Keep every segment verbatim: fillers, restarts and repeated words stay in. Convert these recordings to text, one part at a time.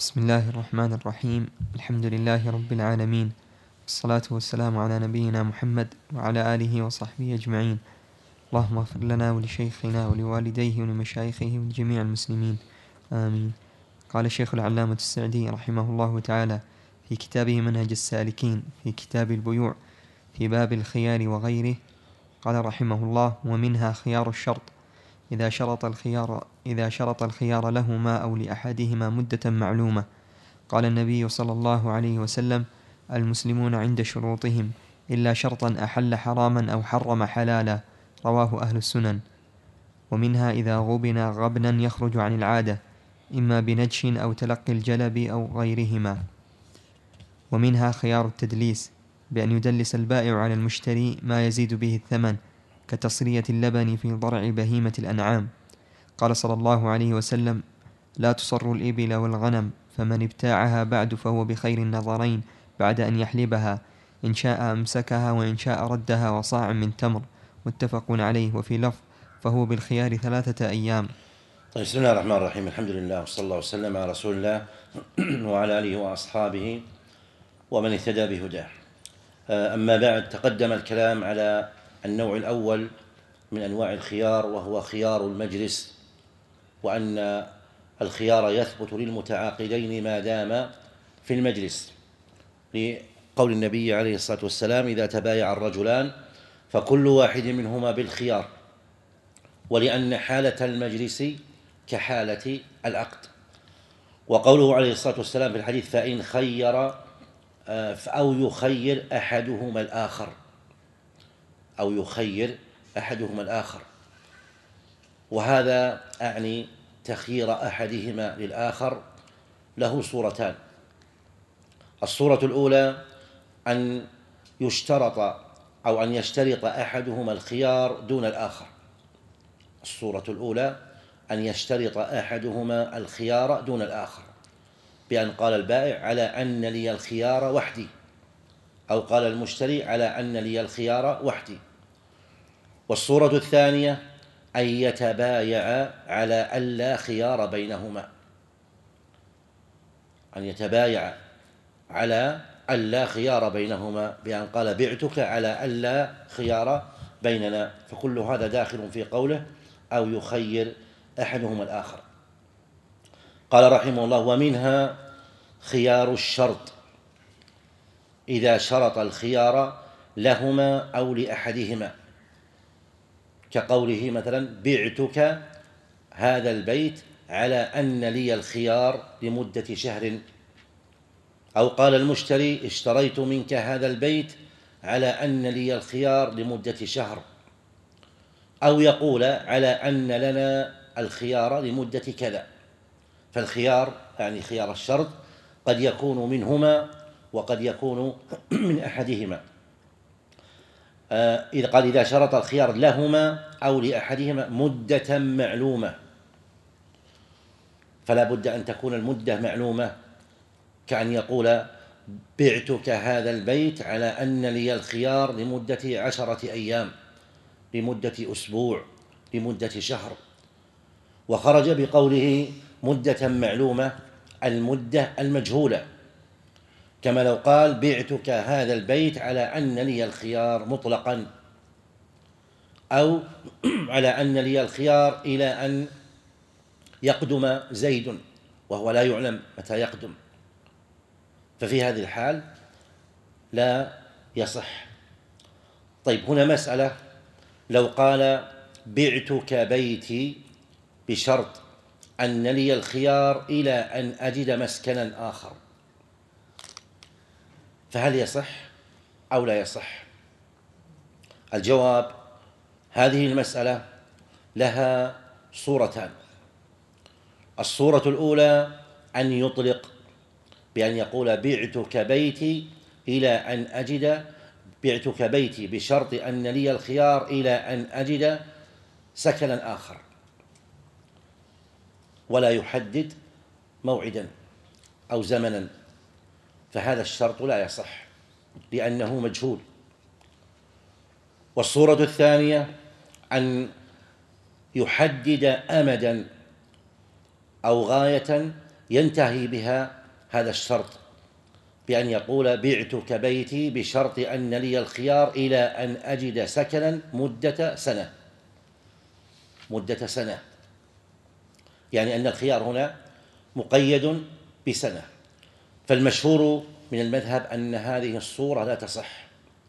بسم الله الرحمن الرحيم. الحمد لله رب العالمين، والصلاة والسلام على نبينا محمد وعلى آله وصحبه أجمعين. اللهم اغفر لنا ولشيخنا ولوالديه ولمشايخه ولجميع المسلمين، آمين. قال الشيخ العلامة السعدي رحمه الله تعالى في كتابه منهج السالكين في كتاب البيوع في باب الخيار وغيره، قال رحمه الله: ومنها خيار الشرط إذا شرط الخيار إذا شرط الخيار لهما أو لأحدهما مدة معلومة. قال النبي صلى الله عليه وسلم: المسلمون عند شروطهم إلا شرطا أحل حراما أو حرم حلالا، رواه أهل السنن. ومنها إذا غبن غبنا يخرج عن العادة، إما بنجش أو تلقي الجلب أو غيرهما. ومنها خيار التدليس، بأن يدلس البائع على المشتري ما يزيد به الثمن، كتصرية اللبن في ضرع بهيمة الأنعام. قال صلى الله عليه وسلم: لا تصر الإبل والغنم، فمن ابتاعها بعد فهو بخير النظرين بعد أن يحلبها، إن شاء أمسكها وإن شاء ردها وصاع من تمر، متفق عليه. وفي لفظ: فهو بالخيار ثلاثة أيام. طيب، بسم الله الرحمن الرحيم. الحمد لله وصلى الله وسلم على رسول الله وعلى آله وأصحابه ومن اهتدى بهداه. أما بعد، تقدم الكلام على النوع الأول من أنواع الخيار، وهو خيار المجلس، وأن الخيار يثبت للمتعاقدين ما دام في المجلس، لقول النبي عليه الصلاة والسلام: إذا تبايع الرجلان فكل واحد منهما بالخيار، ولأن حالة المجلس كحالة العقد. وقوله عليه الصلاة والسلام في الحديث: فإن خير أو يخير أحدهما الآخر أو يخير أحدهما الآخر وهذا أعني تخيير أحدهما للآخر له صورتان. الصورة الأولى أن يشترط أو أن يشترط أحدهما الخيار دون الآخر. الصورة الأولى أن يشترط أحدهما الخيار دون الآخر، بأن قال البائع: على أن لي الخيار وحدي، أو قال المشتري: على أن لي الخيار وحدي. والصورة الثانية أن يتبايع على أن لا خيار بينهما، أن يتبايع على أن لا خيار بينهما، بأن قال: بعتك على أن لا خيار بيننا. فكل هذا داخل في قوله: أو يخير أحدهما الآخر. قال رحمه الله: ومنها خيار الشرط إذا شرط الخيار لهما أو لأحدهما، كقوله مثلا: بعتك هذا البيت على أن لي الخيار لمدة شهر، أو قال المشتري: اشتريت منك هذا البيت على أن لي الخيار لمدة شهر، أو يقول: على أن لنا الخيار لمدة كذا. فالخيار يعني خيار الشرط قد يكون منهما وقد يكون من أحدهما. إذا قال: إذا شرط الخيار لهما أو لأحدهما مدة معلومة، فلا بد أن تكون المدة معلومة، كأن يقول: بعتك هذا البيت على أن لي الخيار لمدة عشرة أيام، لمدة أسبوع، لمدة شهر. وخرج بقوله مدة معلومة المدة المجهولة، كما لو قال: بعتك هذا البيت على أن لي الخيار مطلقا، أو على أن لي الخيار إلى أن يقدم زيد، وهو لا يعلم متى يقدم. ففي هذه الحال لا يصح. طيب، هنا مسألة: لو قال: بعتك بيتي بشرط أن لي الخيار إلى أن أجد مسكنا آخر، فهل يصح أو لا يصح؟ الجواب: هذه المسألة لها صورتان. الصورة الأولى أن يطلق، بأن يقول: بعتك بيتي إلى أن أجد بعتك بيتي بشرط أن لي الخيار إلى أن أجد سكنا آخر، ولا يحدد موعدا أو زمنا، فهذا الشرط لا يصح لأنه مجهول. والصورة الثانية أن يحدد أمدا أو غاية ينتهي بها هذا الشرط بأن يقول بعتك بيتي بشرط أن لي الخيار إلى أن أجد سكنا مدة سنة مدة سنة يعني أن الخيار هنا مقيد بسنة. فالمشهور من المذهب أن هذه الصورة لا تصح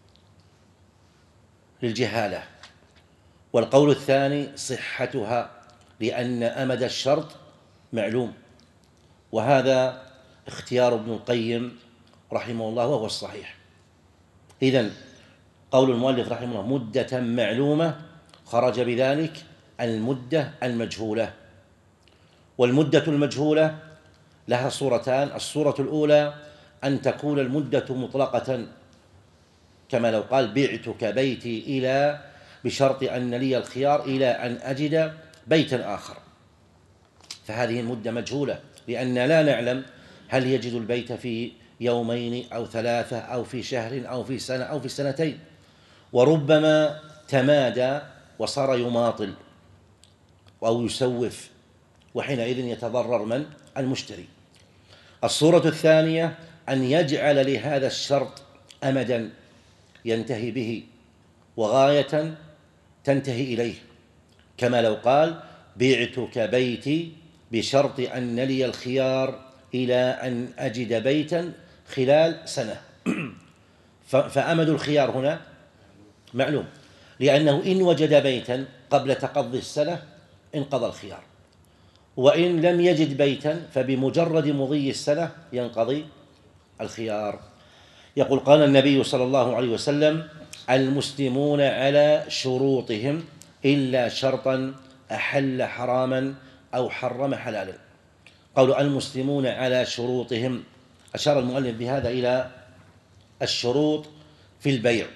للجهالة، والقول الثاني صحتها لأن أمد الشرط معلوم، وهذا اختيار ابن القيم رحمه الله وهو الصحيح. إذن قول المؤلف رحمه الله مدة معلومة خرج بذلك المدة المجهولة. والمدة المجهولة لها صورتان: الصورة الأولى أن تكون المدة مطلقة كما لو قال بعتك بيتي إلى بشرط أن لي الخيار إلى أن أجد بيتا آخر، فهذه المدة مجهولة لأن لا نعلم هل يجد البيت في يومين أو ثلاثة أو في شهر أو في سنة أو في سنتين، وربما تمادى وصار يماطل أو يسوف، وحينئذ يتضرر من؟ المشتري. الصورة الثانية أن يجعل لهذا الشرط أمدا ينتهي به وغاية تنتهي إليه، كما لو قال بعتك بيتي بشرط أن لي الخيار إلى أن أجد بيتا خلال سنة فأمد الخيار هنا معلوم، لأنه إن وجد بيتا قبل تقضي السنة انقضى الخيار، وإن لم يجد بيتا فبمجرد مضي السنة ينقضي الخيار. يقول قال النبي صلى الله عليه وسلم المسلمون على شروطهم إلا شرطا أحل حراما أو حرم حلالا. قالوا المسلمون على شروطهم، أشار المؤلف بهذا إلى الشروط في البيع،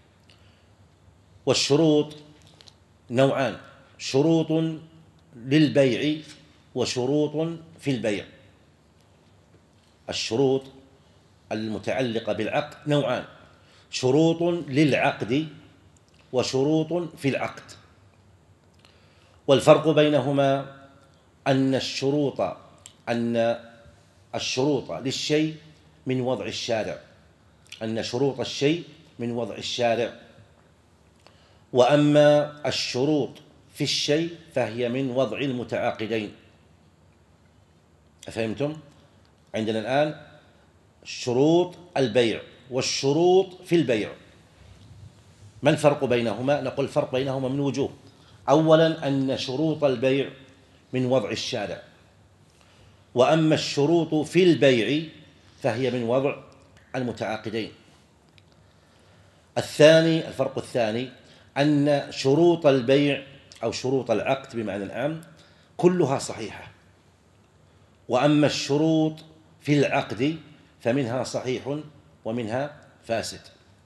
والشروط نوعان: شروط للبيع وشروط في البيع. الشروط المتعلقة بالعقد نوعان: شروط للعقد وشروط في العقد. والفرق بينهما أن الشروط أن الشروط للشيء من وضع الشارع أن شروط الشيء من وضع الشارع وأما الشروط في الشيء فهي من وضع المتعاقدين. أفهمتم؟ عندنا الآن شروط البيع والشروط في البيع، ما الفرق بينهما؟ نقول الفرق بينهما من وجوه: أولا أن شروط البيع من وضع الشارع، وأما الشروط في البيع فهي من وضع المتعاقدين. الثاني الفرق الثاني أن شروط البيع أو شروط العقد بمعنى العام كلها صحيحة، وأما الشروط في العقد فمنها صحيح ومنها فاسد.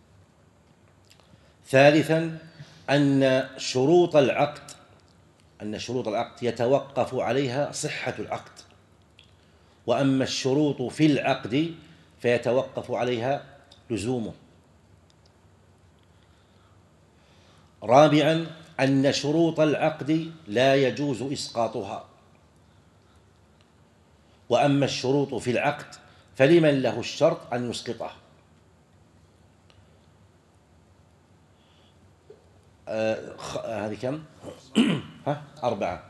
ثالثا أن شروط العقد أن شروط العقد يتوقف عليها صحة العقد، وأما الشروط في العقد فيتوقف عليها لزومه. رابعا أن شروط العقد لا يجوز إسقاطها، وأما الشروط في العقد فلمن له الشرط أن يسقطه. آه هذه كم؟ ها؟ أربعة.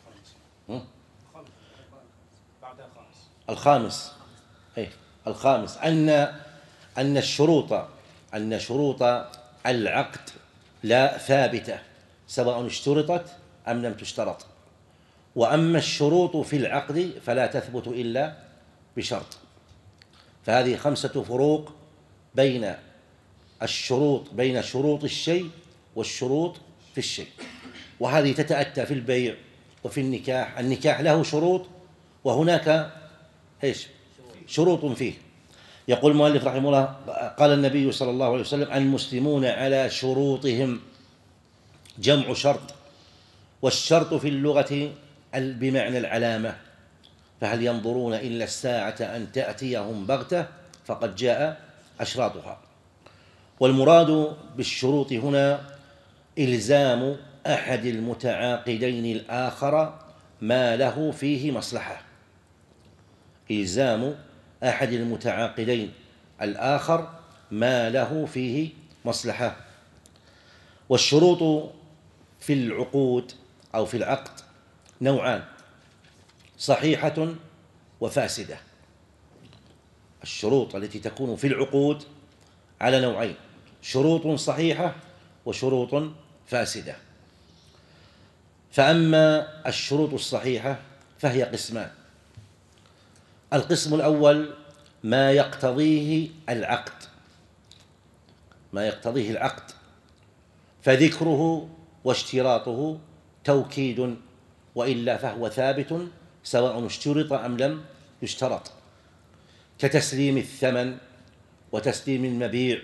الخامس إيه؟ الخامس أن أن الشروط أن شروط العقد لا ثابتة سواء اشترطت أم لم تشترط، وأما الشروط في العقد فلا تثبت إلا بشرط. فهذه خمسة فروق بين الشروط بين شروط الشيء والشروط في الشيء، وهذه تتأتى في البيع وفي النكاح. النكاح له شروط وهناك ايش؟ شروط فيه. يقول المؤلف رحمه الله قال النبي صلى الله عليه وسلم المسلمون على شروطهم، جمع شرط، والشرط في اللغة بمعنى العلامة، فهل ينظرون إلا الساعة أن تأتيهم بغتة فقد جاء أشراطها. والمراد بالشروط هنا إلزام أحد المتعاقدين الآخر ما له فيه مصلحة، إلزام أحد المتعاقدين الآخر ما له فيه مصلحة. والشروط في العقود أو في العقد نوعان: صحيحة وفاسدة. الشروط التي تكون في العقود على نوعين: شروط صحيحة وشروط فاسدة. فأما الشروط الصحيحة فهي قسمان: القسم الأول ما يقتضيه العقد، ما يقتضيه العقد فذكره واشتراطه توكيد، وإلا فهو ثابت سواء اشترط أم لم يشترط، كتسليم الثمن وتسليم المبيع،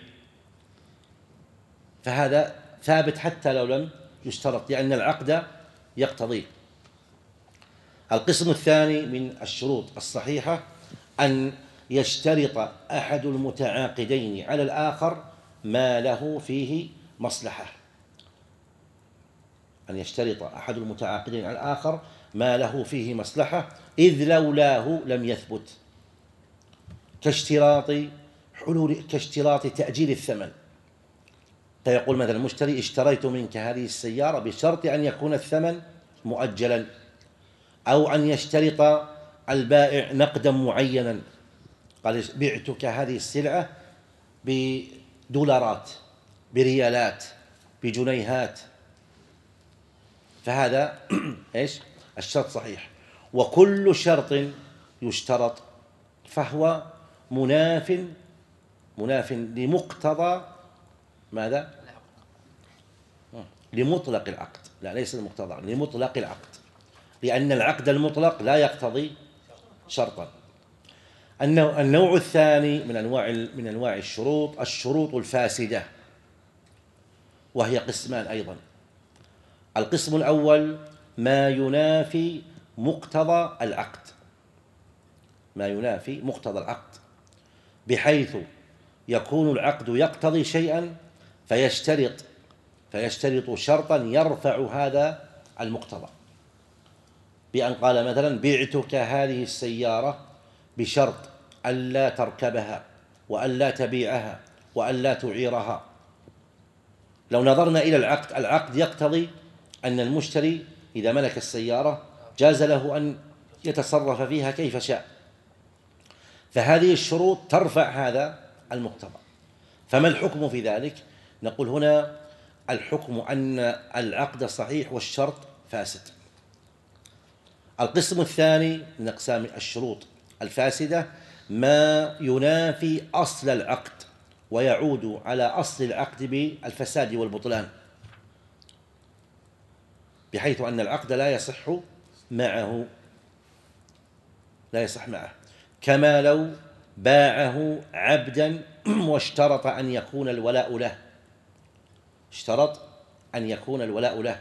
فهذا ثابت حتى لو لم يشترط لأن العقد يقتضيه. القسم الثاني من الشروط الصحيحة أن يشترط أحد المتعاقدين على الآخر ما له فيه مصلحة، أن يشترط أحد المتعاقدين على الآخر ما له فيه مصلحة، إذ لولاه لم يثبت، كاشتراط حلول كاشتراط تأجيل الثمن. فيقول مثلا المشتري: اشتريت منك هذه السيارة بشرط أن يكون الثمن مؤجلا، أو أن يشترط البائع نقدا معينا، قال: بعتك هذه السلعة بدولارات، بريالات، بجنيهات، فهذا إيش؟ الشرط صحيح. وكل شرط يشترط فهو مناف مناف لمقتضى ماذا؟ لمطلق العقد، لا ليس المقتضى، لمطلق العقد، لأن العقد المطلق لا يقتضي شرطا. النوع الثاني من أنواع من أنواع الشروط الشروط الفاسدة، وهي قسمان أيضا: القسم الأول ما ينافي مقتضى العقد، ما ينافي مقتضى العقد بحيث يكون العقد يقتضي شيئا فيشترط فيشترط شرطا يرفع هذا المقتضى، بأن قال مثلا: بعتك هذه السيارة بشرط ألا تركبها وألا تبيعها وألا تعيرها. لو نظرنا إلى العقد، العقد يقتضي أن المشتري إذا ملك السيارة جاز له أن يتصرف فيها كيف شاء، فهذه الشروط ترفع هذا المقتضى. فما الحكم في ذلك؟ نقول هنا الحكم أن العقد صحيح والشرط فاسد. القسم الثاني من أقسام الشروط الفاسدة ما ينافي أصل العقد ويعود على أصل العقد بالفساد والبطلان، بحيث أن العقد لا يصح معه لا يصح معه كما لو باعه عبدا واشترط أن يكون الولاء له اشترط أن يكون الولاء له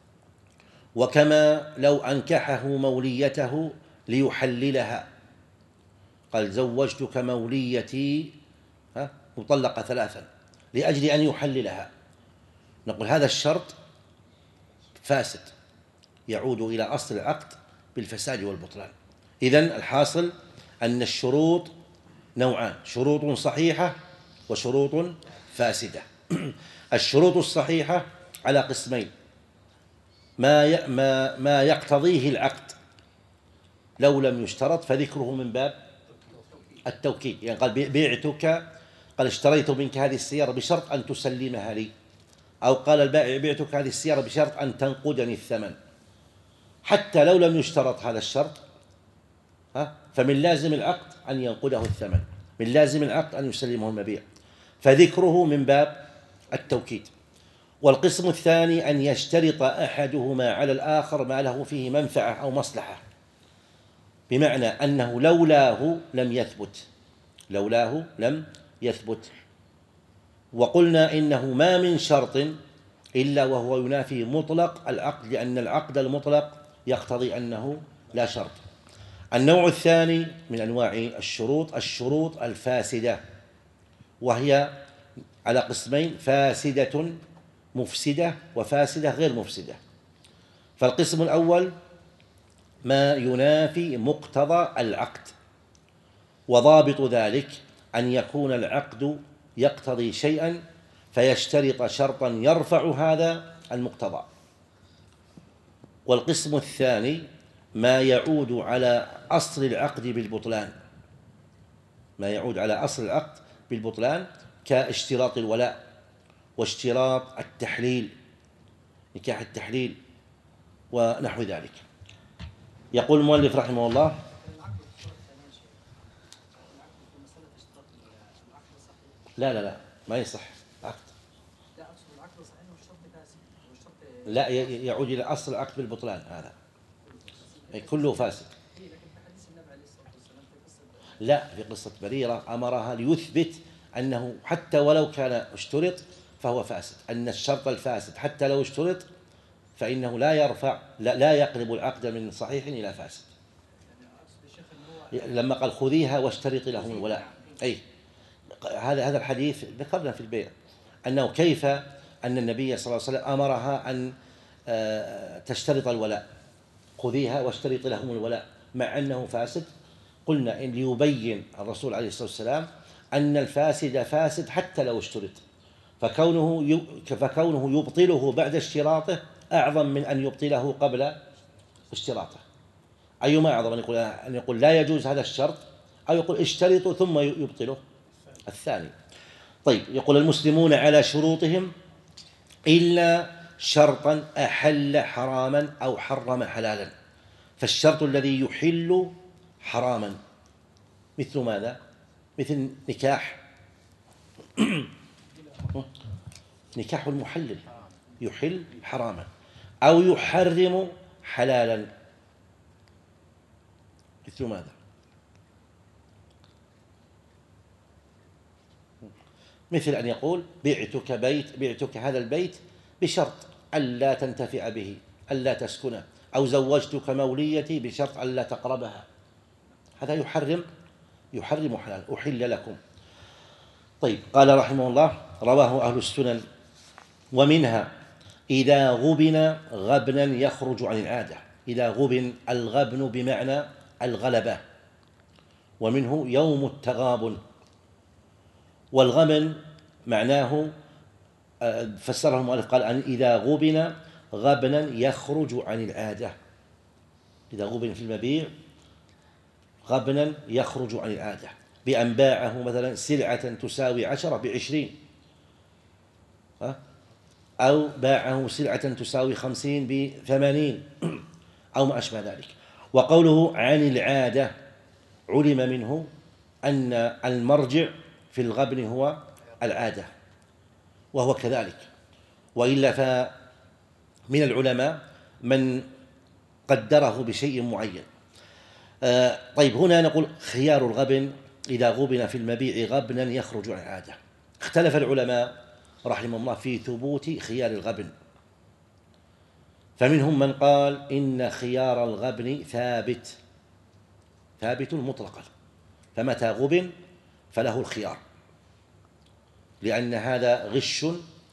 وكما لو أنكحه موليته ليحللها، قال: زوجتك موليتي مطلقة ثلاثا لأجل أن يحللها، نقول هذا الشرط فاسد يعود إلى أصل العقد بالفساد والبطلان. إذن الحاصل أن الشروط نوعان: شروط صحيحة وشروط فاسدة. الشروط الصحيحة على قسمين: ما ما ما يقتضيه العقد لو لم يشترط فذكره من باب التوكيد، يعني قال: بعتك، قال: اشتريت منك هذه السيارة بشرط أن تسلمها لي، أو قال البائع: بعتك هذه السيارة بشرط أن تنقدني الثمن. حتى لو لم يشترط هذا الشرط فمن لازم العقد أن ينقده الثمن، من لازم العقد أن يسلمه المبيع، فذكره من باب التوكيد. والقسم الثاني أن يشترط أحدهما على الآخر ما له فيه منفعة أو مصلحة، بمعنى أنه لولاه لم يثبت لولاه لم يثبت وقلنا إنه ما من شرط إلا وهو ينافي مطلق العقد، لأن العقد المطلق يقتضي أنه لا شرط. النوع الثاني من أنواع الشروط الشروط الفاسدة، وهي على قسمين: فاسدة مفسدة وفاسدة غير مفسدة. فالقسم الأول ما ينافي مقتضى العقد وضابط ذلك أن يكون العقد يقتضي شيئا فيشترط شرطا يرفع هذا المقتضى. والقسم الثاني ما يعود على أصل العقد بالبطلان، ما يعود على أصل العقد بالبطلان كاشتراط الولاء واشتراط التحليل، نكاح التحليل ونحو ذلك. يقول المؤلف رحمه الله: لا لا لا ما يصح عقد، لا يعود إلى أصل العقد بالبطلان، هذا أي كله فاسد. لا، في قصة بريرة أمرها ليثبت أنه حتى ولو كان اشترط فهو فاسد، أن الشرط الفاسد حتى لو اشترط فإنه لا يرفع لا, لا يقلب العقد من صحيح إلى فاسد. لما قال خذيها واشترط لهم الولاء، أي هذا هذا الحديث ذكرنا في البيع أنه كيف أن النبي صلى الله عليه وسلم أمرها أن تشترط الولاء، خذيها واشترط لهم الولاء، مع أنه فاسد. قلنا إن ليبين الرسول عليه الصلاة والسلام أن الفاسد فاسد حتى لو اشترط، فكونه فكونه يبطله بعد اشتراطه أعظم من أن يبطله قبل اشتراطه. أيما أعظم، أن يقول أن يقول لا يجوز هذا الشرط، أو يقول اشترطوا ثم يبطله؟ الثاني. طيب، يقول: المسلمون على شروطهم إلا شرطا أحل حراما أو حرم حلالا. فالشرط الذي يحل حراما مثل ماذا؟ مثل نكاح نكاح المحلل يحل حراما، أو يحرم حلالا مثل ماذا؟ مثل أن يقول: بعتك بيت بعتك هذا البيت بشرط ألا تنتفع به، ألا تسكنه، أو زوجتك موليتي بشرط ألا تقربها. هذا يحرم يحرم حلال، أحل لكم. طيب، قال رحمه الله: رواه أهل السنن. ومنها إذا غبن غبنا يخرج عن العادة. إذا غبن، الغبن بمعنى الغلبة، ومنه يوم التغابن. والغبن معناه فسره المؤلف قال: أن إذا غبن غبنا يخرج عن العادة. إذا غبن في المبيع غبنا يخرج عن العادة، بأن باعه مثلا سلعة تساوي عشرة بعشرين، أو باعه سلعة تساوي خمسين بثمانين، أو ما أشبه ذلك. وقوله عن العادة علم منه أن المرجع في الغبن هو العادة، وهو كذلك. وإلا فمن العلماء من قدره بشيء معين. آه طيب، هنا نقول خيار الغبن إذا غبن في المبيع غبنا يخرج عن العادة. اختلف العلماء رحمه الله في ثبوت خيار الغبن، فمنهم من قال إن خيار الغبن ثابت ثابت مطلقا، فمتى غبن فله الخيار، لأن هذا غش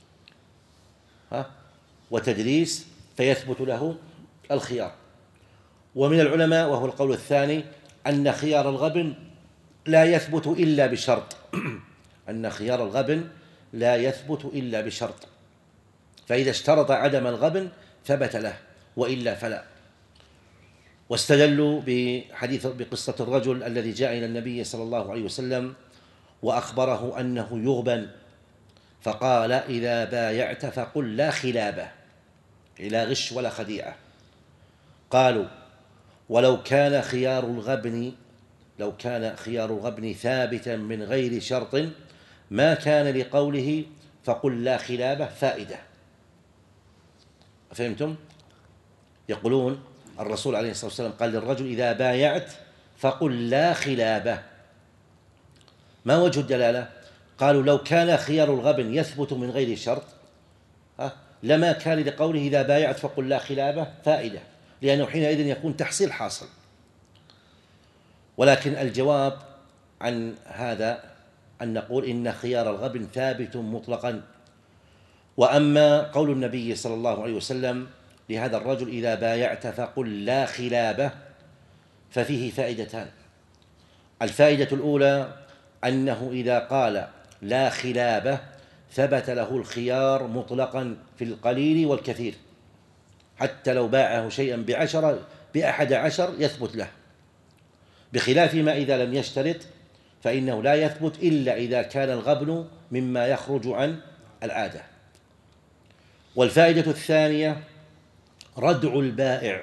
وتدليس فيثبت له الخيار. ومن العلماء، وهو القول الثاني، أن خيار الغبن لا يثبت إلا بشرط أن خيار الغبن لا يثبت إلا بشرط، فإذا اشترط عدم الغبن ثبت له، وإلا فلا. واستدلوا بحديث بقصة الرجل الذي جاء إلى النبي صلى الله عليه وسلم وأخبره أنه يغبن، فقال: إذا بايعت فقل لا خلابة، لا غش ولا خديعة. قالوا: ولو كان خيار الغبن لو كان خيار الغبن ثابتا من غير شرط ما كان لقوله فقل لا خلابة فائدة. فهمتم؟ يقولون الرسول عليه الصلاة والسلام قال للرجل: إذا بايعت فقل لا خلابة. ما وجه الدلالة؟ قالوا: لو كان خيار الغبن يثبت من غير شرط لما كان لقوله إذا بايعت فقل لا خلابة فائدة، لأنه حينئذ يكون تحصيل حاصل. ولكن الجواب عن هذا أن نقول إن خيار الغبن ثابت مطلقا. وأما قول النبي صلى الله عليه وسلم لهذا الرجل: إذا بايعت فقل لا خلابة، ففيه فائدتان. الفائدة الأولى أنه إذا قال لا خلابة ثبت له الخيار مطلقا في القليل والكثير، حتى لو باعه شيئا بعشرة بأحد عشر يثبت له، بخلاف ما إذا لم يشترط فإنه لا يثبت إلا إذا كان الغبن مما يخرج عن العادة. والفائدة الثانية ردع البائع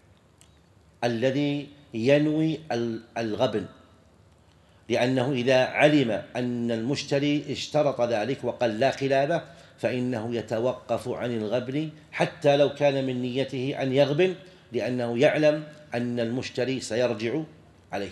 الذي ينوي الغبن، لأنه إذا علم أن المشتري اشترط ذلك وقال لا خلابة فإنه يتوقف عن الغبن حتى لو كان من نيته أن يغبن، لأنه يعلم أن المشتري سيرجع عليه.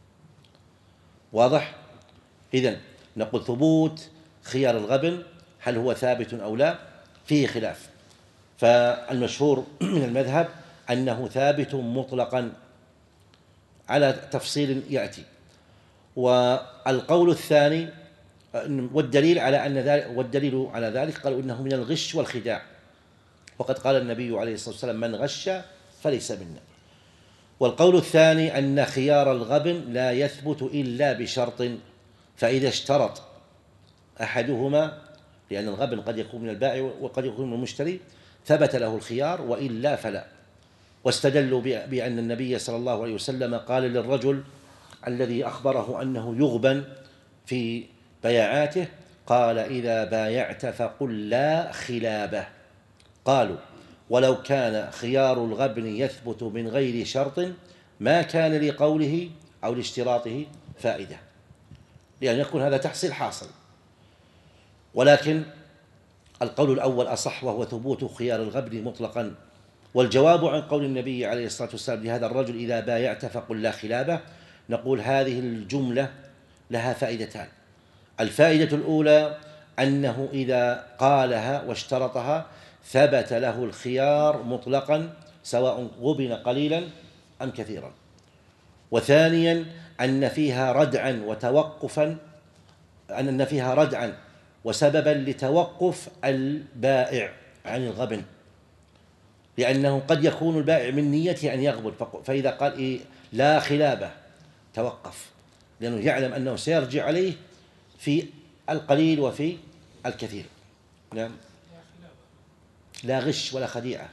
واضح؟ إذن نقول ثبوت خيار الغبن هل هو ثابت أو لا فيه خلاف، فالمشهور من المذهب أنه ثابت مطلقا على تفصيل يأتي. والقول الثاني والدليل على أن ذلك والدليل على ذلك قالوا إنه من الغش والخداع، وقد قال النبي عليه الصلاة والسلام من غش فليس منا. والقول الثاني أن خيار الغبن لا يثبت إلا بشرط، فإذا اشترط أحدهما، لأن الغبن قد يكون من البائع وقد يكون من المشتري، ثبت له الخيار وإلا فلا. واستدلوا بأن النبي صلى الله عليه وسلم قال للرجل الذي أخبره أنه يغبن في بيعاته قال إذا بايعت فقل لا خلابة. قالوا ولو كان خيار الغبن يثبت من غير شرط ما كان لقوله أو لاشتراطه فائدة، لأن يكون هذا تحصيل حاصل. ولكن القول الأول أصح وهو ثبوت خيار الغبن مطلقا. والجواب عن قول النبي عليه الصلاة والسلام لهذا الرجل إذا بايعت فقل لا خلابة، نقول هذه الجملة لها فائدتان. الفائدة الأولى أنه إذا قالها واشترطها ثبت له الخيار مطلقا سواء غبن قليلا أم كثيرا. وثانيا أن فيها ردعا وتوقفا أن فيها ردعا وسببا لتوقف البائع عن الغبن، لأنه قد يكون البائع من نيته أن يغبن، فإذا قال إيه لا خلابة توقف، لأنه يعلم أنه سيرجع عليه في القليل وفي الكثير. نعم، لا غش ولا خديعة.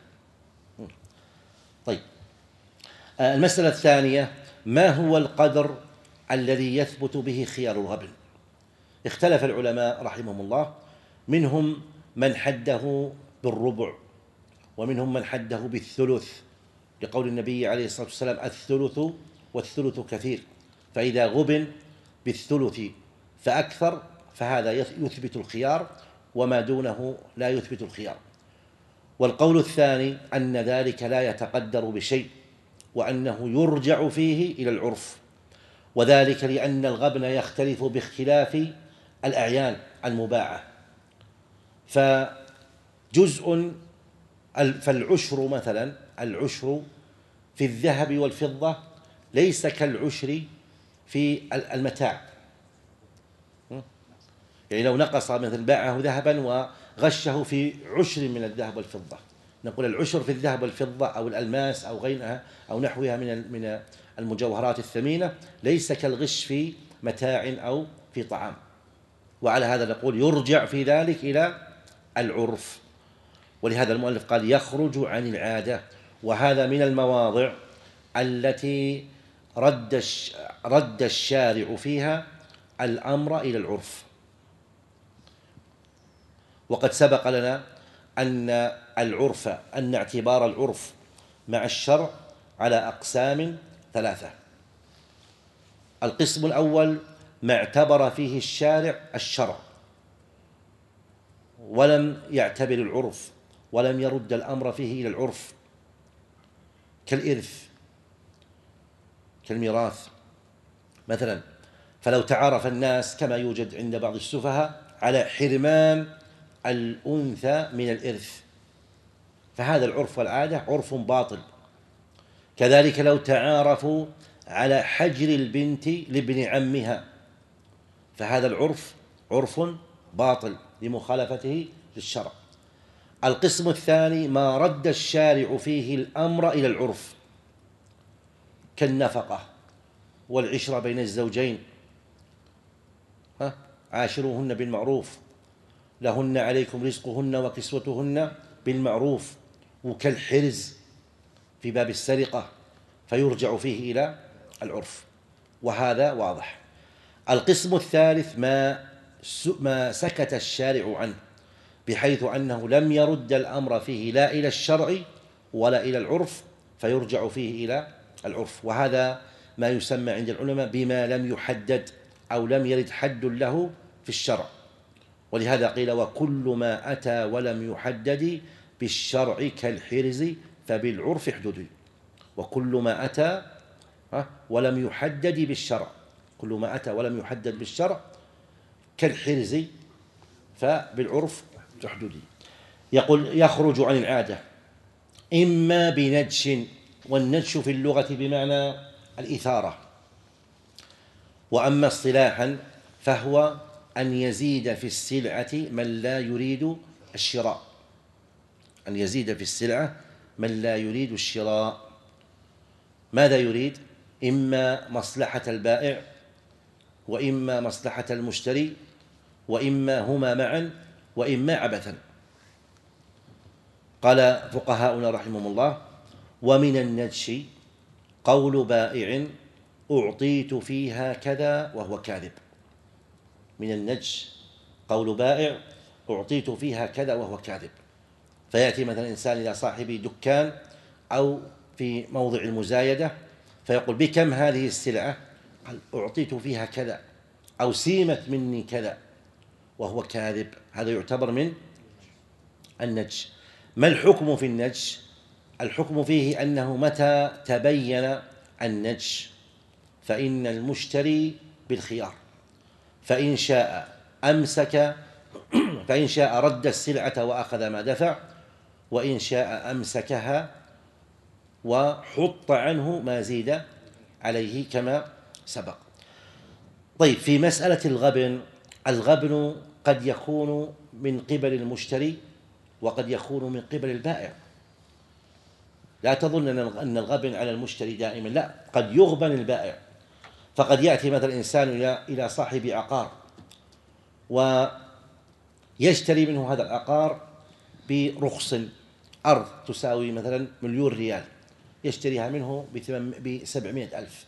طيب، المسألة الثانية ما هو القدر الذي يثبت به خيار الغبن؟ اختلف العلماء رحمهم الله، منهم من حده بالربع، ومنهم من حده بالثلث، لقول النبي عليه الصلاة والسلام الثلث والثلث كثير، فإذا غبن بالثلث فأكثر فهذا يثبت الخيار، وما دونه لا يثبت الخيار. والقول الثاني أن ذلك لا يتقدر بشيء، وأنه يرجع فيه إلى العرف، وذلك لأن الغبن يختلف باختلاف الأعيان المباعة، فجزء فالعشر مثلا العشر في الذهب والفضة ليس كالعشر في المتاع. يعني لو نقص مثلا باعه ذهبا وغشه في عشر من الذهب والفضة، نقول العشر في الذهب والفضة أو الألماس أو غيرها أو نحوها من من المجوهرات الثمينة ليس كالغش في متاع أو في طعام. وعلى هذا نقول يرجع في ذلك إلى العرف، ولهذا المؤلف قال يخرج عن العادة، وهذا من المواضع التي رد رد الشارع فيها الأمر إلى العرف. وقد سبق لنا أن العرف أن اعتبار العرف مع الشرع على أقسام ثلاثة. القسم الأول ما اعتبر فيه الشارع الشرع ولم يعتبر العرف ولم يرد الأمر فيه إلى العرف، كالإرث كالميراث مثلا. فلو تعارف الناس كما يوجد عند بعض السفهاء على حرمان الأنثى من الإرث فهذا العرف والعادة عرف باطل. كذلك لو تعارفوا على حجر البنت لابن عمها فهذا العرف عرف باطل لمخالفته للشرع. القسم الثاني ما رد الشارع فيه الأمر إلى العرف، كالنفقة والعشرة بين الزوجين، ها عاشروهن بالمعروف، لهن عليكم رزقهن وكسوتهن بالمعروف، وكالحرز في باب السرقة فيرجع فيه إلى العرف، وهذا واضح. القسم الثالث ما ما سكت الشارع عنه، بحيث أنه لم يرد الأمر فيه لا إلى الشرع ولا إلى العرف، فيرجع فيه إلى العرف، وهذا ما يسمى عند العلماء بما لم يحدد أو لم يرد حد له في الشرع. ولهذا قيل وكل ما أتى ولم يحدد بالشرع كالحرز فبالعرف احدد. وكل ما أتى ولم يحدد بالشرع، كل ما أتى ولم يحدد بالشرع كالحرز فبالعرف تحدد. يقول يخرج عن العادة إما بنجش، والنجش في اللغة بمعنى الإثارة، وأما اصطلاحا فهو أن يزيد في السلعة من لا يريد الشراء، أن يزيد في السلعة من لا يريد الشراء. ماذا يريد؟ إما مصلحة البائع، وإما مصلحة المشتري، وإما هما معا، وإما عبثا. قال فقهاؤنا رحمهم الله: ومن النجش قول بائع أعطيت فيها كذا وهو كاذب. من النجش قول بائع أعطيت فيها كذا وهو كاذب، فيأتي مثلا إنسان إلى صاحب دكان أو في موضع المزايدة فيقول: بكم هذه السلعة؟ قال: أعطيت فيها كذا، أو سيمت مني كذا، وهو كاذب. هذا يعتبر من النجش. ما الحكم في النجش؟ الحكم فيه أنه متى تبين النجش فإن المشتري بالخيار، فإن شاء أمسك فإن شاء رد السلعة وأخذ ما دفع، وإن شاء أمسكها وحط عنه ما زيد عليه كما سبق. طيب، في مسألة الغبن، الغبن قد يكون من قبل المشتري وقد يكون من قبل البائع. لا تظن أن الغبن على المشتري دائما، لا، قد يغبن البائع. فقد يأتي مثلا إنسان إلى صاحب عقار ويشتري منه هذا العقار برخص، أرض تساوي مثلا مليون ريال يشتريها منه بسبعمائة ألف،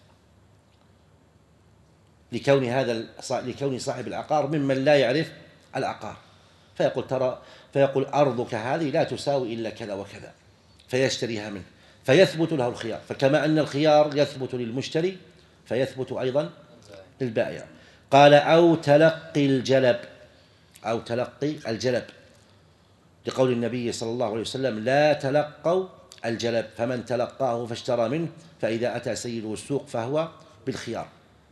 لكون هذا لكون صاحب العقار ممن لا يعرف العقار، فيقول ترى فيقول أرضك هذه لا تساوي إلا كذا وكذا، فيشتريها منه، فيثبت له الخيار. فكما أن الخيار يثبت للمشتري فيثبت أيضا للبائع. قال: أو تلقي الجلب، أو تلقي الجلب، لقول النبي صلى الله عليه وسلم: لا تلقوا الجلب، فمن تلقاه فاشترى منه فإذا أتى سيده السوق فهو بالخيار.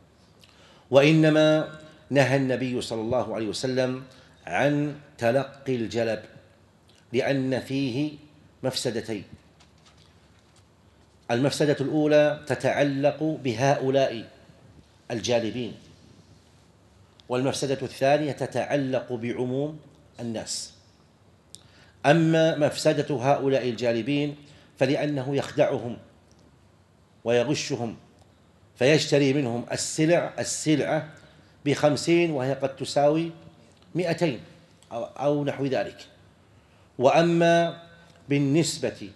وإنما نهى النبي صلى الله عليه وسلم عن تلقي الجلب لأن فيه مفسدتين. المفسدة الأولى تتعلق بهؤلاء الجالبين، والمفسدة الثانية تتعلق بعموم الناس. أما مفسدة هؤلاء الجالبين فلأنه يخدعهم ويغشهم، فيشتري منهم السلع السلعة بخمسين وهي قد تساوي مئتين أو نحو ذلك. وأما بالنسبة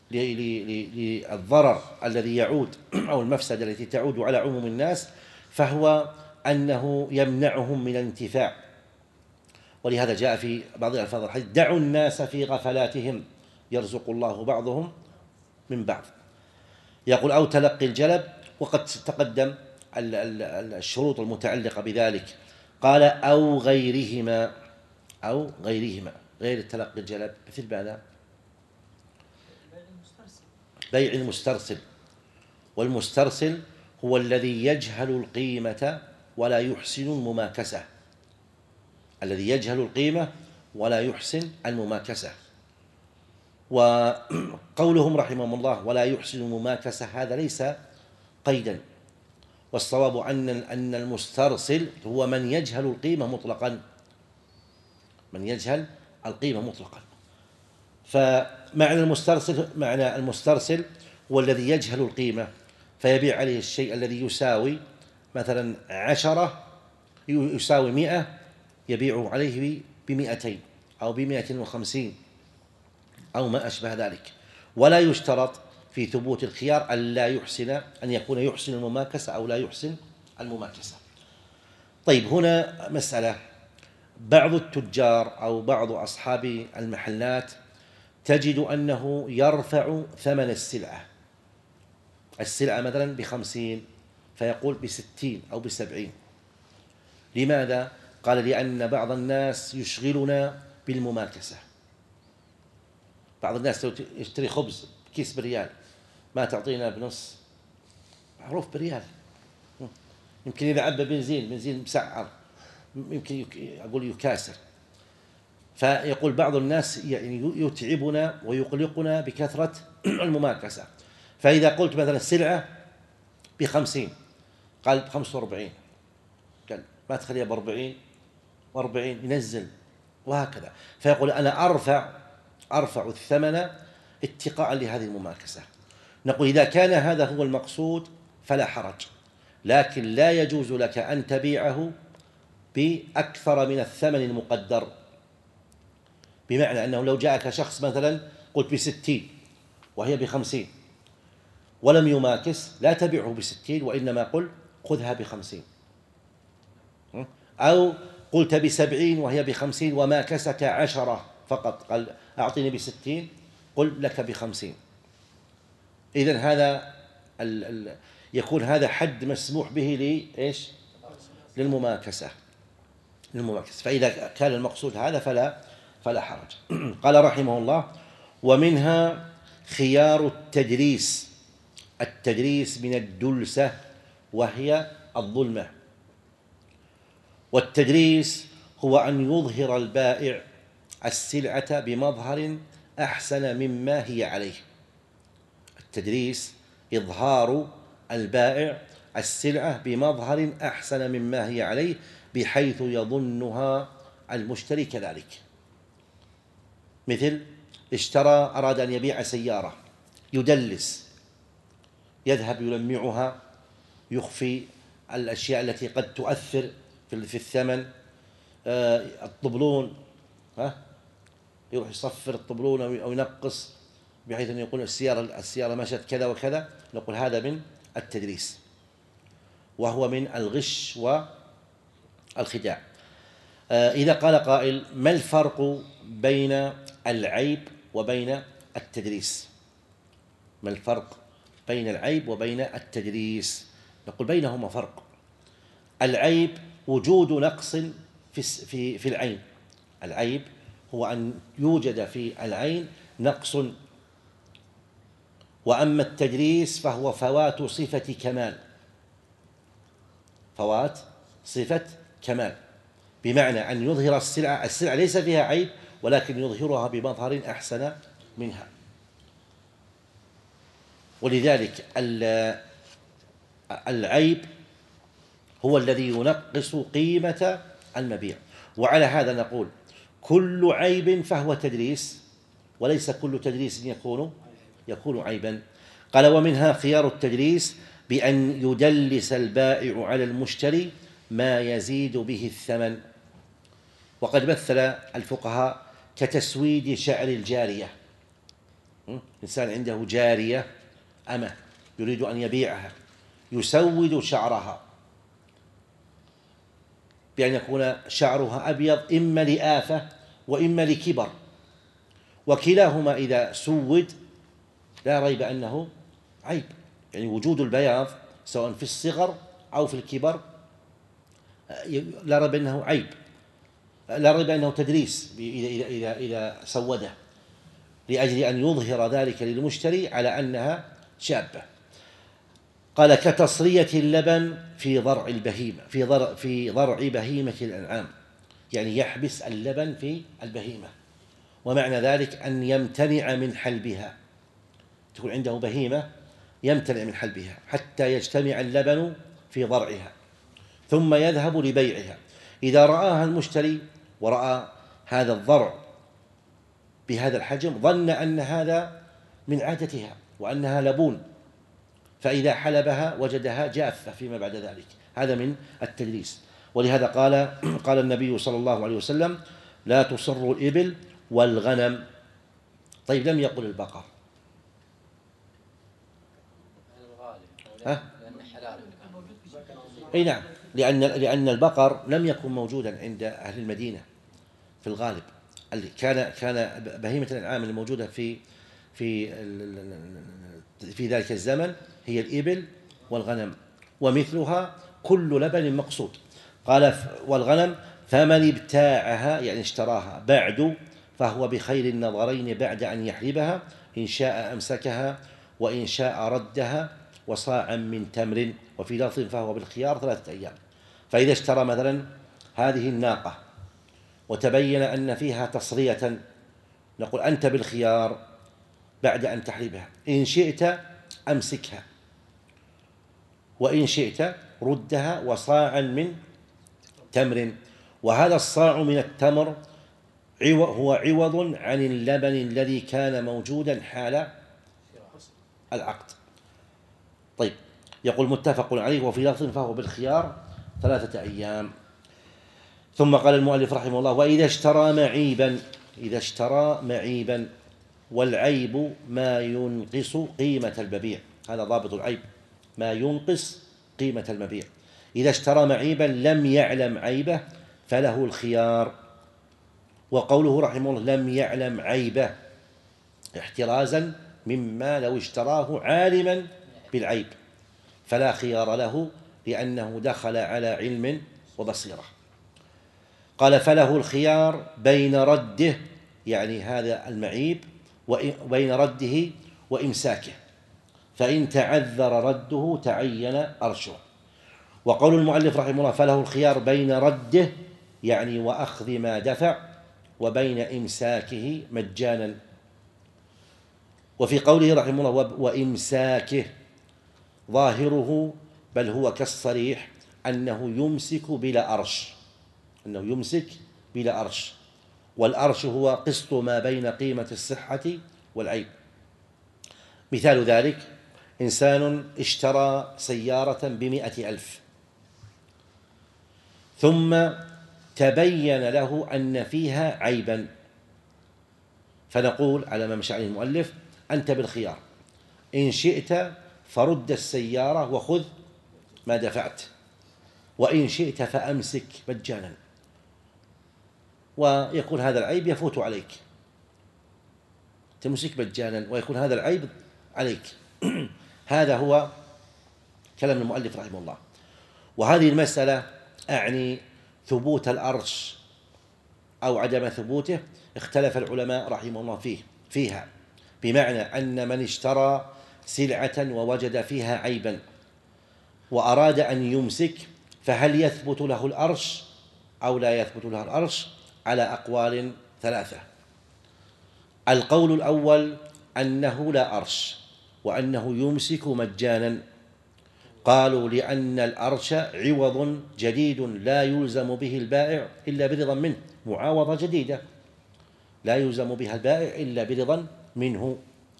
للضرر الذي يعود أو المفسدة التي تعود على عموم الناس فهو أنه يمنعهم من الانتفاع. ولهذا جاء في بعض ألفاظ الحديث: دعوا الناس في غفلاتهم يرزق الله بعضهم من بعض. يقول: أو تلقي الجلب، وقد تقدم الشروط المتعلقة بذلك. قال: أو غيرهما، أو غيرهما غير التلقي الجلب، مثل ماذا؟ بيع المسترسل. والمسترسل هو الذي يجهل القيمة ولا يحسن المماكسة، الذي يجهل القيمة ولا يحسن المماكسة. وقولهم رحمهم الله ولا يحسن المماكسة هذا ليس قيدا، والصواب أن أن المسترسل هو من يجهل القيمة مطلقا، من يجهل القيمة مطلقا. فمعنى المسترسل معنى المسترسل هو الذي يجهل القيمة، فيبيع عليه الشيء الذي يساوي مثلا عشرة يساوي مئة، يبيعه عليه بمئتين أو بمئة وخمسين أو ما أشبه ذلك. ولا يشترط في ثبوت الخيار أن لا يحسن أن يكون يحسن المماكسة أو لا يحسن المماكسة. طيب، هنا مسألة: بعض التجار أو بعض أصحاب المحلات تجد أنه يرفع ثمن السلعة السلعة مثلا بخمسين فيقول بستين أو بسبعين. لماذا؟ قال: لأن بعض الناس يشغلنا بالمماكسة. بعض الناس يشتري خبز كيس بريال، ما تعطينا بنص، معروف بريال، يمكن إذا عبى بنزين بنزين مسعر يمكن أقول يكاسر. فيقول بعض الناس يعني يتعبنا ويقلقنا بكثرة المماكسة. فإذا قلت مثلا السلعة بخمسين قال بخمسة وأربعين، قال ما تخليها بأربعين وأربعين، ينزل وهكذا. فيقول أنا أرفع أرفع الثمن اتقاء لهذه المماكسة. نقول إذا كان هذا هو المقصود فلا حرج، لكن لا يجوز لك أن تبيعه بأكثر من الثمن المقدر. بمعنى أنه لو جاءك شخص مثلا قلت بستين وهي بخمسين ولم يماكس، لا تبيعه بستين، وإنما قل خذها بخمسين. أو قلت بسبعين وهي بخمسين وماكسك عشرة فقط، قال أعطيني بستين، قل لك بخمسين. إذن هذا ال ال يكون هذا حد مسموح به لإيش؟ للمماكسة للمماكسة فإذا كان المقصود هذا فلا فلا حرج. قال رحمه الله: ومنها خيار التدريس. التدريس من الدلسة وهي الظلمة. والتدريس هو أن يظهر البائع السلعة بمظهر أحسن مما هي عليه. التدريس إظهار البائع السلعة بمظهر أحسن مما هي عليه بحيث يظنها المشتري كذلك. مثل اشترى أراد أن يبيع سيارة، يدلس، يذهب يلمعها، يخفي الأشياء التي قد تؤثر في الثمن. آه الطبلون، ها يروح يصفر الطبلون أو ينقص بحيث أن يقول السيارة السيارة مشت كذا وكذا. نقول هذا من التدريس، وهو من الغش والخداع. آه إذا قال قائل: ما الفرق بين العيب وبين التدريس؟ ما الفرق بين العيب وبين التدريس؟ نقول بينهما فرق. العيب وجود نقص في في في العين. العيب هو أن يوجد في العين نقص. وأما التدريس فهو فوات صفة كمال. فوات صفة كمال بمعنى أن يظهر السلعة السلعة ليس فيها عيب، ولكن يظهرها بمظهر أحسن منها. ولذلك العيب هو الذي ينقص قيمة المبيع. وعلى هذا نقول: كل عيب فهو تدريس، وليس كل تدريس يكون يكون عيبا. قال: ومنها خيار التدريس بأن يدلس البائع على المشتري ما يزيد به الثمن. وقد مثل الفقهاء كتسويد شعر الجارية. إنسان عنده جارية أمة يريد أن يبيعها، يسود شعرها بأن يكون شعرها أبيض إما لآفة وإما لكبر، وكلاهما إذا سود لا ريب أنه عيب. يعني وجود البياض سواء في الصغر أو في الكبر لا ريب أنه عيب، لا ريب أنه تدريس إذا إذا إذا سوده لأجل أن يظهر ذلك للمشتري على أنها شابة. قال: كتصرية اللبن في ضرع البهيمة في ضرع في ضرع بهيمة الأنعام، يعني يحبس اللبن في البهيمة. ومعنى ذلك أن يمتنع من حلبها، تكون عنده بهيمة يمتنع من حلبها حتى يجتمع اللبن في ضرعها ثم يذهب لبيعها. إذا رآها المشتري ورأى هذا الضرع بهذا الحجم ظن أن هذا من عادتها وأنها لبون، فإذا حلبها وجدها جافة فيما بعد ذلك. هذا من التدليس. ولهذا قال قال النبي صلى الله عليه وسلم: لا تصروا الإبل والغنم. طيب لم يقل البقر. ها؟ أي نعم، لأن لأن البقر لم يكن موجودا عند أهل المدينة في الغالب. كان كان بهيمة الأنعام الموجودة في في في ذلك الزمن هي الإبل والغنم، ومثلها كل لبن مقصود. قال: والغنم فمن ابتاعها يعني اشتراها بعد فهو بخير النظرين بعد أن يحلبها، إن شاء أمسكها وإن شاء ردها وصاعا من تمر، وفي لفظ فهو بالخيار ثلاثة أيام. فإذا اشترى مثلا هذه الناقة وتبين أن فيها تصرية، نقول: أنت بالخيار بعد أن تحلبها، إن شئت أمسكها وإن شئت ردها وصاعا من تمر. وهذا الصاع من التمر هو عوض عن اللبن الذي كان موجودا حال العقد. طيب، يقول: متفق عليه، وفي لفظ فهو بالخيار ثلاثة أيام. ثم قال المؤلف رحمه الله: وإذا اشترى معيبا، إذا اشترى معيبا، والعيب ما ينقص قيمة المبيع. هذا ضابط العيب: ما ينقص قيمة المبيع. إذا اشترى معيبا لم يعلم عيبه فله الخيار. وقوله رحمه الله لم يعلم عيبه احترازا مما لو اشتراه عالما بالعيب فلا خيار له، لأنه دخل على علم وبصيرة. قال: فله الخيار بين رده، يعني هذا المعيب، وبين رده وإمساكه، فإن تعذر رده تعين أرشه. وقول المؤلف رحمه الله: فله الخيار بين رده يعني وأخذ ما دفع، وبين إمساكه مجانا. وفي قوله رحمه الله وإمساكه ظاهره بل هو كالصريح أنه يمسك بلا أرش، أنه يمسك بلا أرش، والأرش هو قسط ما بين قيمة الصحة والعيب. مثال ذلك: إنسان اشترى سيارة بمئة ألف، ثم تبين له أن فيها عيبا، فنقول على ما مشى عليه المؤلف: أنت بالخيار، إن شئت فرد السيارة وخذ ما دفعت، وإن شئت فأمسك مجانا، ويكون هذا العيب يفوت عليك، تمسك مجانا ويكون هذا العيب عليك. هذا هو كلام المؤلف رحمه الله. وهذه المسألة أعني ثبوت الأرش أو عدم ثبوته، اختلف العلماء رحمه الله فيه فيها بمعنى أن من اشترى سلعة ووجد فيها عيبا وأراد أن يمسك، فهل يثبت له الأرش أو لا يثبت له الأرش؟ على أقوال ثلاثة. القول الأول أنه لا أرش وأنه يمسك مجانا. قالوا: لأن الأرش عوض جديد لا يلزم به البائع إلا برضا منه، معاوضة جديدة لا يلزم بها البائع إلا برضا منه.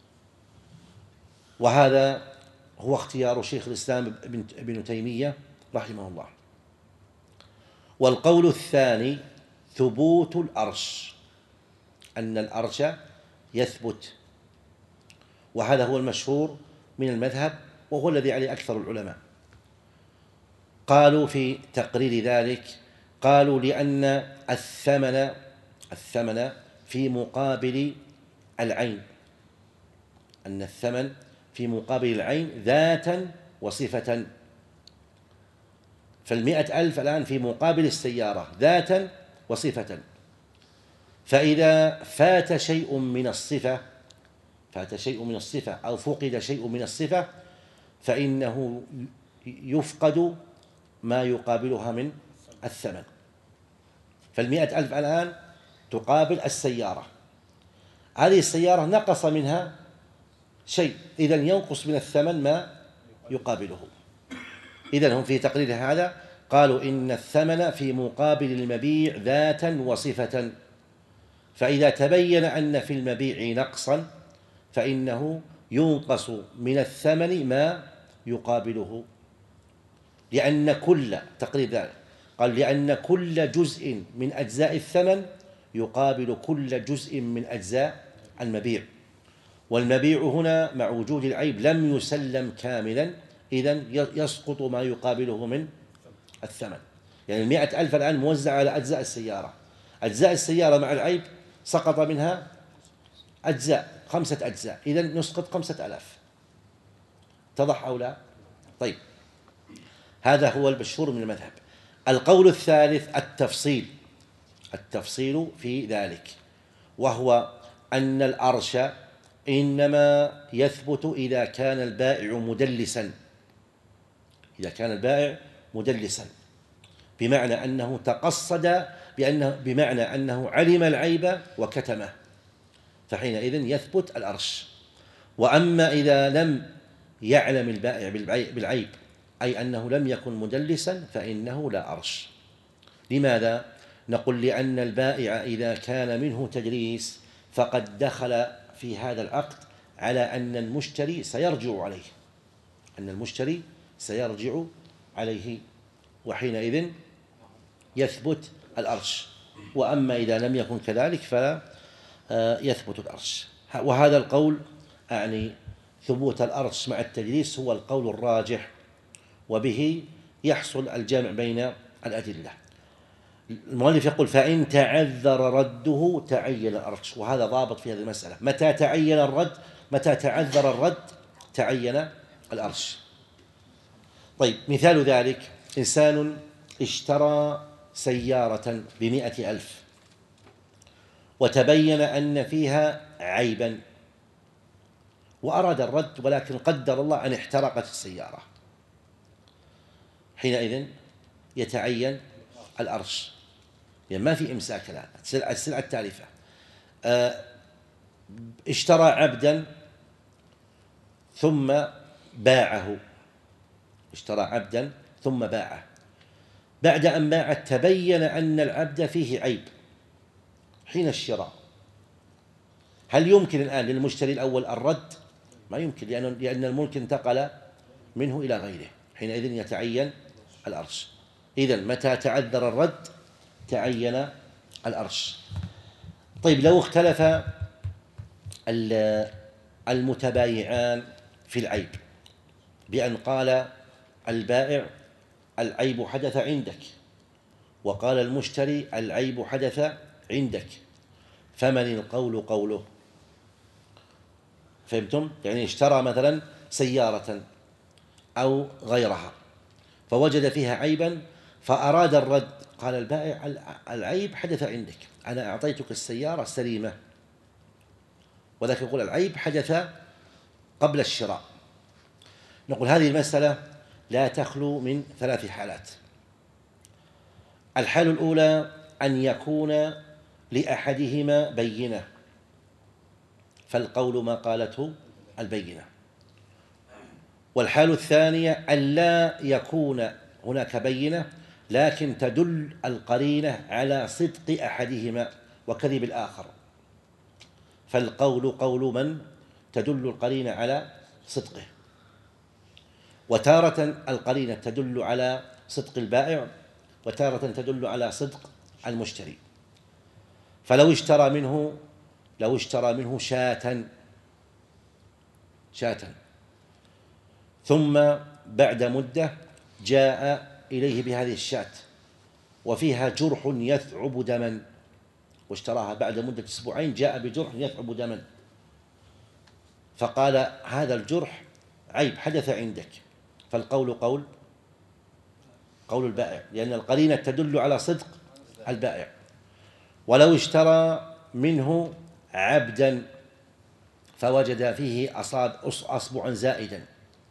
وهذا هو اختيار شيخ الإسلام ابن تيمية رحمه الله. والقول الثاني ثبوت الأرش، أن الأرش يثبت، وهذا هو المشهور من المذهب وهو الذي عليه أكثر العلماء. قالوا في تقرير ذلك، قالوا: لأن الثمن الثمن في مقابل العين، أن الثمن في مقابل العين ذاتا وصفة. فالمئة ألف الآن في مقابل السيارة ذاتا وصفة، فإذا فات شيء من الصفة فات شيء من الصفة أو فقد شيء من الصفة فإنه يفقد ما يقابلها من الثمن. فالمئة ألف الآن تقابل السيارة، هذه السيارة نقص منها شيء، إذن ينقص من الثمن ما يقابله. إذن هم في تقرير هذا قالوا: إن الثمن في مقابل المبيع ذاتا وصفة، فإذا تبين أن في المبيع نقصا فإنه ينقص من الثمن ما يقابله، لأن كل تقريب ذلك قال لأن كل جزء من أجزاء الثمن يقابل كل جزء من أجزاء المبيع، والمبيع هنا مع وجود العيب لم يسلم كاملا، إذن يسقط ما يقابله من الثمن. يعني المئة ألف الآن موزعة على أجزاء السيارة، أجزاء السيارة مع العيب سقط منها أجزاء، خمسة أجزاء، إذن نسقط خمسة ألاف. اتضح أو لا؟ طيب، هذا هو المشهور من المذهب. القول الثالث التفصيل، التفصيل في ذلك، وهو أن الأرش إنما يثبت إذا كان البائع مدلسا، إذا كان البائع مدلسا بمعنى أنه تقصد، بأنه بمعنى أنه علم العيب وكتمه، فحينئذ يثبت الأرش. وأما إذا لم يعلم البائع بالعيب، أي أنه لم يكن مدلسا، فإنه لا أرش. لماذا؟ نقول لأن البائع إذا كان منه تدليس فقد دخل في هذا العقد على أن المشتري سيرجع عليه، أن المشتري سيرجع عليه، وحينئذ يثبت الأرش. وأما إذا لم يكن كذلك فلا يثبت الأرش. وهذا القول أعني ثبوت الأرش مع التدليس هو القول الراجح، وبه يحصل الجمع بين الأدلة. المؤلف يقول فإن تعذر رده تعين الأرش، وهذا ضابط في هذه المسألة، متى تعين الرد؟ متى تعذر الرد تعين الأرش. طيب، مثال ذلك إنسان اشترى سيارة بمئة ألف وتبين أن فيها عيبا وأراد الرد، ولكن قدر الله أن احترقت السيارة، حينئذ يتعين الأرش، يعني ما في إمساك الآن، السلعة التالفة. اشترى عبدا ثم باعه، اشترى عبدا ثم باعه، بعد أن باعه تبين أن العبد فيه عيب حين الشراء، هل يمكن الآن للمشتري الأول الرد؟ ما يمكن، لأن الملك انتقل منه إلى غيره، حينئذ يتعين الأرش. إذن متى تعذر الرد تعين الأرش. طيب، لو اختلف المتبايعان في العيب بأن قال البائع العيب حدث عندك وقال المشتري العيب حدث عندك، فمن القول قوله؟ فهمتم؟ يعني اشترى مثلا سيارة أو غيرها فوجد فيها عيبا فأراد الرد، قال البائع العيب حدث عندك، أنا أعطيتك السيارة سليمة، وذاك يقول العيب حدث قبل الشراء. نقول هذه المسألة لا تخلو من ثلاث حالات. الحالة الأولى أن يكون لأحدهما بينة، فالقول ما قالته البينة. والحالة الثانية أن لا يكون هناك بينة لكن تدل القرينة على صدق أحدهما وكذب الآخر، فالقول قول من تدل القرينة على صدقه. وتارة القرينة تدل على صدق البائع وتارة تدل على صدق المشتري. فلو اشترى منه لو اشترى منه شاة شاة ثم بعد مدة جاء إليه بهذه الشاة وفيها جرح يثعب دما، واشتراها بعد مدة أسبوعين جاء بجرح يثعب دما، فقال هذا الجرح عيب حدث عندك، فالقول قول قول البائع، لأن القرينة تدل على صدق البائع. ولو اشترى منه عبدا فوجد فيه أصاب أصبعا زائدا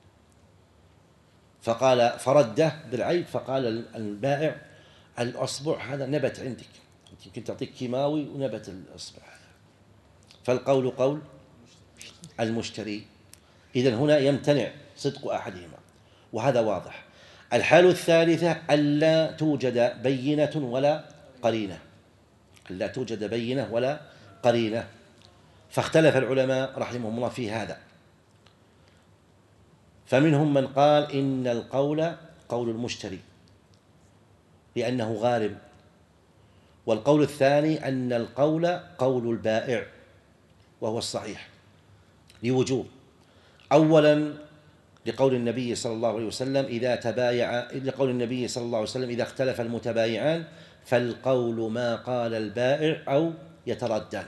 فقال فرده بالعيب، فقال البائع الأصبع هذا نبت عندك، يمكن تعطيك كيماوي ونبت الأصبع هذا، فالقول قول المشتري. إذن هنا يمتنع صدق أحدهما، وهذا واضح. الحالة الثالثة ألا توجد بينة ولا قرينة، ألا توجد بينة ولا قرينة، فاختلف العلماء رحمهم الله في هذا، فمنهم من قال إن القول قول المشتري لأنه غارم، والقول الثاني أن القول قول البائع، وهو الصحيح لوجوه. أولا لقول النبي صلى الله عليه وسلم إذا تبايع لقول النبي صلى الله عليه وسلم إذا اختلف المتبايعان فالقول ما قال البائع أو يتردان.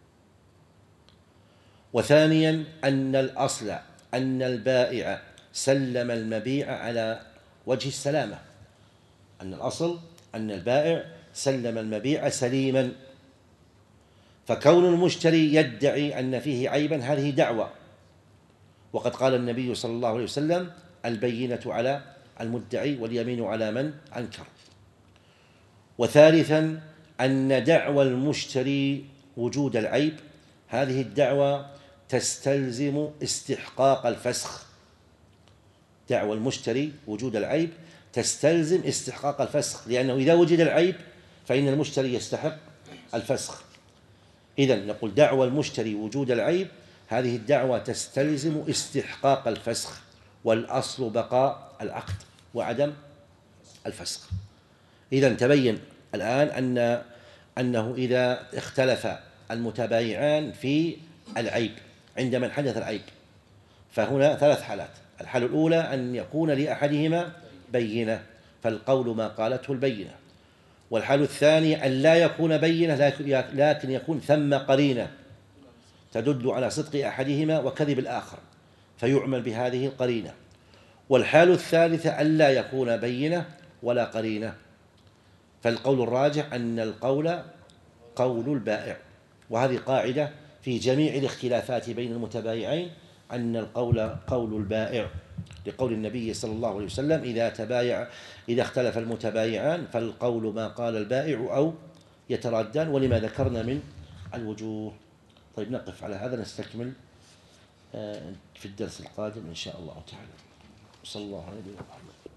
وثانيا أن الأصل أن البائع سلم المبيع على وجه السلامة، أن الأصل أن البائع سلم المبيع سليما، فكون المشتري يدعي أن فيه عيبا هذه دعوة، وقد قال النبي صلى الله عليه وسلم البينة على المدعي واليمين على من أنكر. وثالثا أن دعوى المشتري وجود العيب هذه الدعوة تستلزم استحقاق الفسخ، دعوى المشتري وجود العيب تستلزم استحقاق الفسخ، لأنه إذا وجد العيب فإن المشتري يستحق الفسخ. إذن نقول دعوى المشتري وجود العيب هذه الدعوة تستلزم استحقاق الفسخ، والأصل بقاء العقد وعدم الفسخ. إذن تبين الآن أن أنه إذا اختلف المتبايعان في العيب عندما حدث العيب فهنا ثلاث حالات. الحالة الأولى أن يكون لأحدهما بينة فالقول ما قالته البينة، والحالة الثانية أن لا يكون بينة لكن يكون ثم قرينة تدل على صدق أحدهما وكذب الآخر فيعمل بهذه القرينة، والحالة الثالثة أن لا يكون بينة ولا قرينة فالقول الراجح أن القول قول البائع. وهذه قاعدة في جميع الاختلافات بين المتبايعين أن القول قول البائع، لقول النبي صلى الله عليه وسلم إذا تبايع إذا اختلف المتبايعان فالقول ما قال البائع أو يتردان، ولما ذكرنا من الوجوه. طيب نقف على هذا، نستكمل في الدرس القادم إن شاء الله تعالى. صلى الله عليه وسلم.